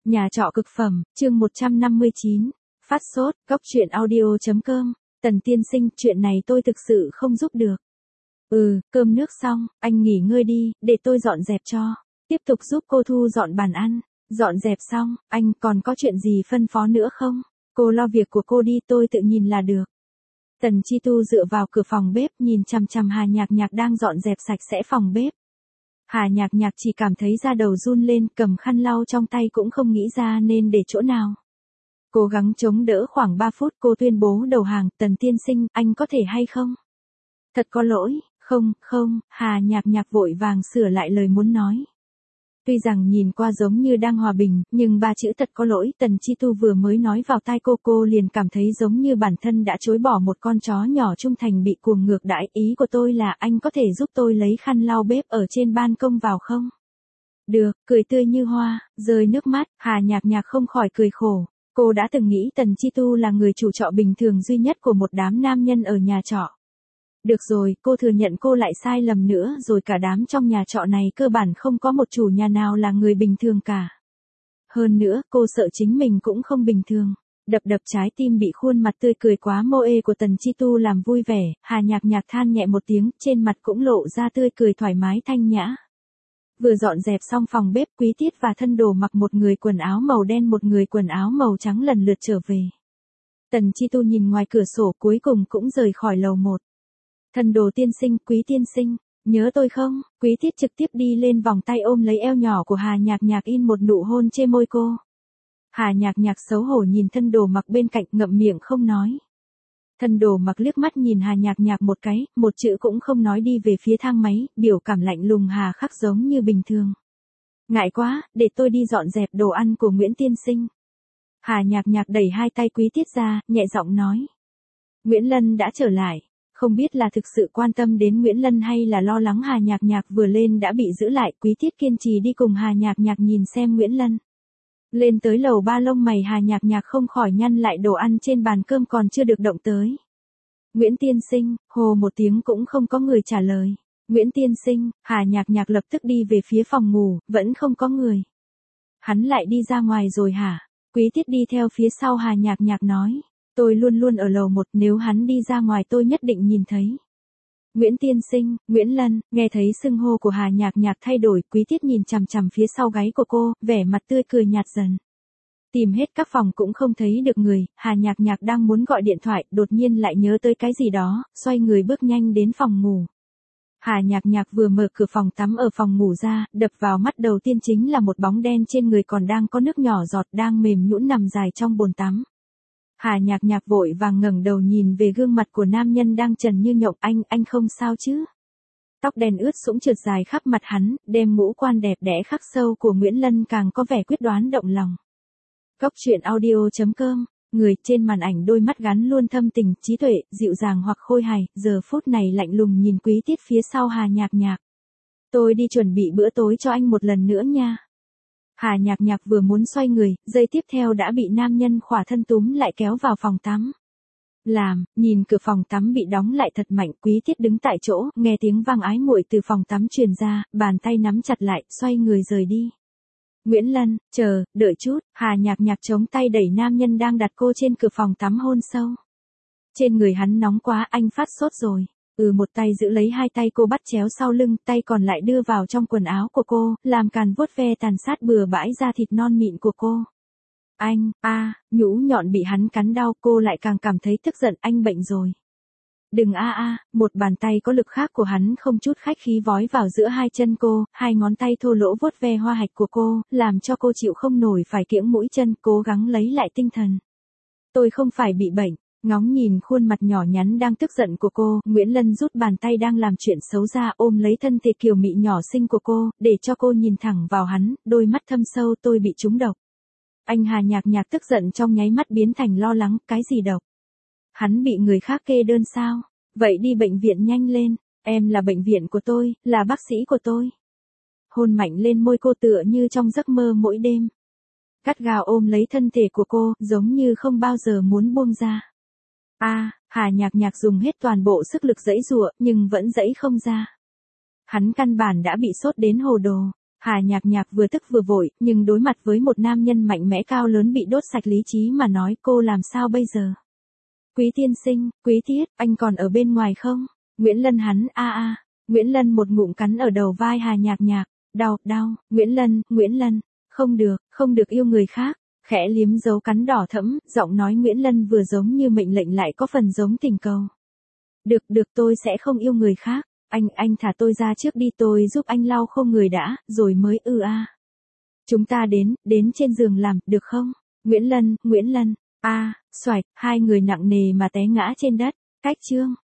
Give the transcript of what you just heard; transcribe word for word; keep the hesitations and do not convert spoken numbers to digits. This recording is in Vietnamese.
Nhà trọ cực phẩm, chương một trăm năm mươi chín. Phát sốt, góc truyện audio.com. Tần tiên sinh, chuyện này tôi thực sự không giúp được. Ừ, cơm nước xong, anh nghỉ ngơi đi, để tôi dọn dẹp cho. Tiếp tục giúp cô thu dọn bàn ăn. Dọn dẹp xong, anh còn có chuyện gì phân phó nữa không? Cô lo việc của cô đi, tôi tự nhìn là được. Tần Chi Tu dựa vào cửa phòng bếp, nhìn chằm chằm Hà Nhạc Nhạc đang dọn dẹp sạch sẽ phòng bếp. Hà Nhạc Nhạc chỉ cảm thấy da đầu run lên, cầm khăn lau trong tay cũng không nghĩ ra nên để chỗ nào. Cố gắng chống đỡ khoảng ba phút, cô tuyên bố đầu hàng, Tần tiên sinh, anh có thể hay không? Thật có lỗi, không, không, Hà Nhạc Nhạc vội vàng sửa lại lời muốn nói. Tuy rằng nhìn qua giống như đang hòa bình, nhưng ba chữ thật có lỗi Tần Chi Tu vừa mới nói vào tai cô, cô liền cảm thấy giống như bản thân đã chối bỏ một con chó nhỏ trung thành bị cuồng ngược đãi. Ý của tôi là anh có thể giúp tôi lấy khăn lau bếp ở trên ban công vào không? Được, cười tươi như hoa, rơi nước mắt, Hà Nhạc Nhạc không khỏi cười khổ. Cô đã từng nghĩ Tần Chi Tu là người chủ trọ bình thường duy nhất của một đám nam nhân ở nhà trọ. Được rồi, cô thừa nhận cô lại sai lầm nữa rồi, cả đám trong nhà trọ này cơ bản không có một chủ nhà nào là người bình thường cả. Hơn nữa, cô sợ chính mình cũng không bình thường. Đập đập trái tim bị khuôn mặt tươi cười quá mô ê của Tần Chi Tu làm vui vẻ, Hà Nhạc Nhạc than nhẹ một tiếng, trên mặt cũng lộ ra tươi cười thoải mái thanh nhã. Vừa dọn dẹp xong phòng bếp, Quý Tiết và Thân Đồ mặc một người quần áo màu đen một người quần áo màu trắng lần lượt trở về. Tần Chi Tu nhìn ngoài cửa sổ cuối cùng cũng rời khỏi lầu một. Thân Đồ tiên sinh, Quý tiên sinh, nhớ tôi không? Quý Tiết trực tiếp đi lên vòng tay ôm lấy eo nhỏ của Hà Nhạc Nhạc, in một nụ hôn trên môi cô. Hà Nhạc Nhạc xấu hổ nhìn Thân Đồ mặc bên cạnh, ngậm miệng không nói. Thân Đồ mặc liếc mắt nhìn Hà Nhạc Nhạc một cái, một chữ cũng không nói đi về phía thang máy, biểu cảm lạnh lùng hà khắc giống như bình thường. Ngại quá, để tôi đi dọn dẹp đồ ăn của Nguyễn tiên sinh. Hà Nhạc Nhạc đẩy hai tay Quý Tiết ra, nhẹ giọng nói. Nguyễn Lân đã trở lại. Không biết là thực sự quan tâm đến Nguyễn Lân hay là lo lắng Hà Nhạc Nhạc vừa lên đã bị giữ lại, Quý Tiết kiên trì đi cùng Hà Nhạc Nhạc nhìn xem Nguyễn Lân. Lên tới lầu ba, lông mày Hà Nhạc Nhạc không khỏi nhăn lại, đồ ăn trên bàn cơm còn chưa được động tới. Nguyễn tiên sinh, hồ một tiếng cũng không có người trả lời. Nguyễn tiên sinh, Hà Nhạc Nhạc lập tức đi về phía phòng ngủ, vẫn không có người. Hắn lại đi ra ngoài rồi hả? Quý Tiết đi theo phía sau Hà Nhạc Nhạc nói. Tôi luôn luôn ở lầu một, nếu hắn đi ra ngoài tôi nhất định nhìn thấy. Nguyễn tiên sinh, Nguyễn Lân, nghe thấy xưng hô của Hà Nhạc Nhạc thay đổi, Quý Tiết nhìn chằm chằm phía sau gáy của cô, vẻ mặt tươi cười nhạt dần. Tìm hết các phòng cũng không thấy được người, Hà Nhạc Nhạc đang muốn gọi điện thoại, đột nhiên lại nhớ tới cái gì đó, xoay người bước nhanh đến phòng ngủ. Hà Nhạc Nhạc vừa mở cửa phòng tắm ở phòng ngủ ra, đập vào mắt đầu tiên chính là một bóng đen trên người còn đang có nước nhỏ giọt, đang mềm nhũn nằm dài trong bồn tắm. Hà Nhạc Nhạc vội vàng ngẩng đầu nhìn về gương mặt của nam nhân đang trần như nhộng. Anh, anh không sao chứ? Tóc đen ướt sũng trượt dài khắp mặt hắn, đem ngũ quan đẹp đẽ khắc sâu của Nguyễn Lân càng có vẻ quyết đoán động lòng. Góc truyện audio.com, người trên màn ảnh đôi mắt gắn luôn thâm tình, trí tuệ, dịu dàng hoặc khôi hài, giờ phút này lạnh lùng nhìn Quý Tiết phía sau Hà Nhạc Nhạc. Tôi đi chuẩn bị bữa tối cho anh một lần nữa nha. Hà Nhạc Nhạc vừa muốn xoay người, giây tiếp theo đã bị nam nhân khỏa thân túm lại kéo vào phòng tắm. Làm, nhìn cửa phòng tắm bị đóng lại thật mạnh, Quý Tiết đứng tại chỗ, nghe tiếng vang ái muội từ phòng tắm truyền ra, bàn tay nắm chặt lại, xoay người rời đi. Nguyễn Lân, chờ, đợi chút, Hà Nhạc Nhạc chống tay đẩy nam nhân đang đặt cô trên cửa phòng tắm hôn sâu. Trên người hắn nóng quá, anh phát sốt rồi. Ừ, một tay giữ lấy hai tay cô bắt chéo sau lưng, tay còn lại đưa vào trong quần áo của cô, làm càn vuốt ve tàn sát bừa bãi da thịt non mịn của cô. Anh, a, à, nhũ nhọn bị hắn cắn đau, cô lại càng cảm thấy tức giận, anh bệnh rồi. Đừng a a, một bàn tay có lực khác của hắn không chút khách khí vói vào giữa hai chân cô, hai ngón tay thô lỗ vuốt ve hoa hạch của cô, làm cho cô chịu không nổi phải kiễng mũi chân, cố gắng lấy lại tinh thần. Tôi không phải bị bệnh. Ngóng nhìn khuôn mặt nhỏ nhắn đang tức giận của cô, Nguyễn Lân rút bàn tay đang làm chuyện xấu ra, ôm lấy thân thể kiều mị nhỏ xinh của cô, để cho cô nhìn thẳng vào hắn, đôi mắt thâm sâu. Tôi bị trúng độc. Anh Hà Nhạc Nhạc tức giận trong nháy mắt biến thành lo lắng, cái gì độc? Hắn bị người khác kê đơn sao? Vậy đi bệnh viện nhanh lên, em là bệnh viện của tôi, là bác sĩ của tôi. Hôn mạnh lên môi cô tựa như trong giấc mơ mỗi đêm. Gắt gao ôm lấy thân thể của cô, giống như không bao giờ muốn buông ra. A, à, Hà Nhạc Nhạc dùng hết toàn bộ sức lực giãy giụa, nhưng vẫn giãy không ra. Hắn căn bản đã bị sốt đến hồ đồ. Hà Nhạc Nhạc vừa tức vừa vội, nhưng đối mặt với một nam nhân mạnh mẽ cao lớn bị đốt sạch lý trí mà nói cô làm sao bây giờ. Quý tiên sinh, Quý Tiết, anh còn ở bên ngoài không? Nguyễn Lân hắn a a. Nguyễn Lân một ngụm cắn ở đầu vai Hà Nhạc Nhạc. Đau, đau, Nguyễn Lân, Nguyễn Lân. Không được, không được yêu người khác. Khẽ liếm dấu cắn đỏ thẫm, giọng nói Nguyễn Lân vừa giống như mệnh lệnh lại có phần giống tình cầu. Được, được tôi sẽ không yêu người khác. Anh, anh thả tôi ra trước đi tôi giúp anh lau khô người đã, rồi mới ư a. Chúng ta đến, đến trên giường làm, được không? Nguyễn Lân, Nguyễn Lân. A, xoạch, hai người nặng nề mà té ngã trên đất. Cách chương.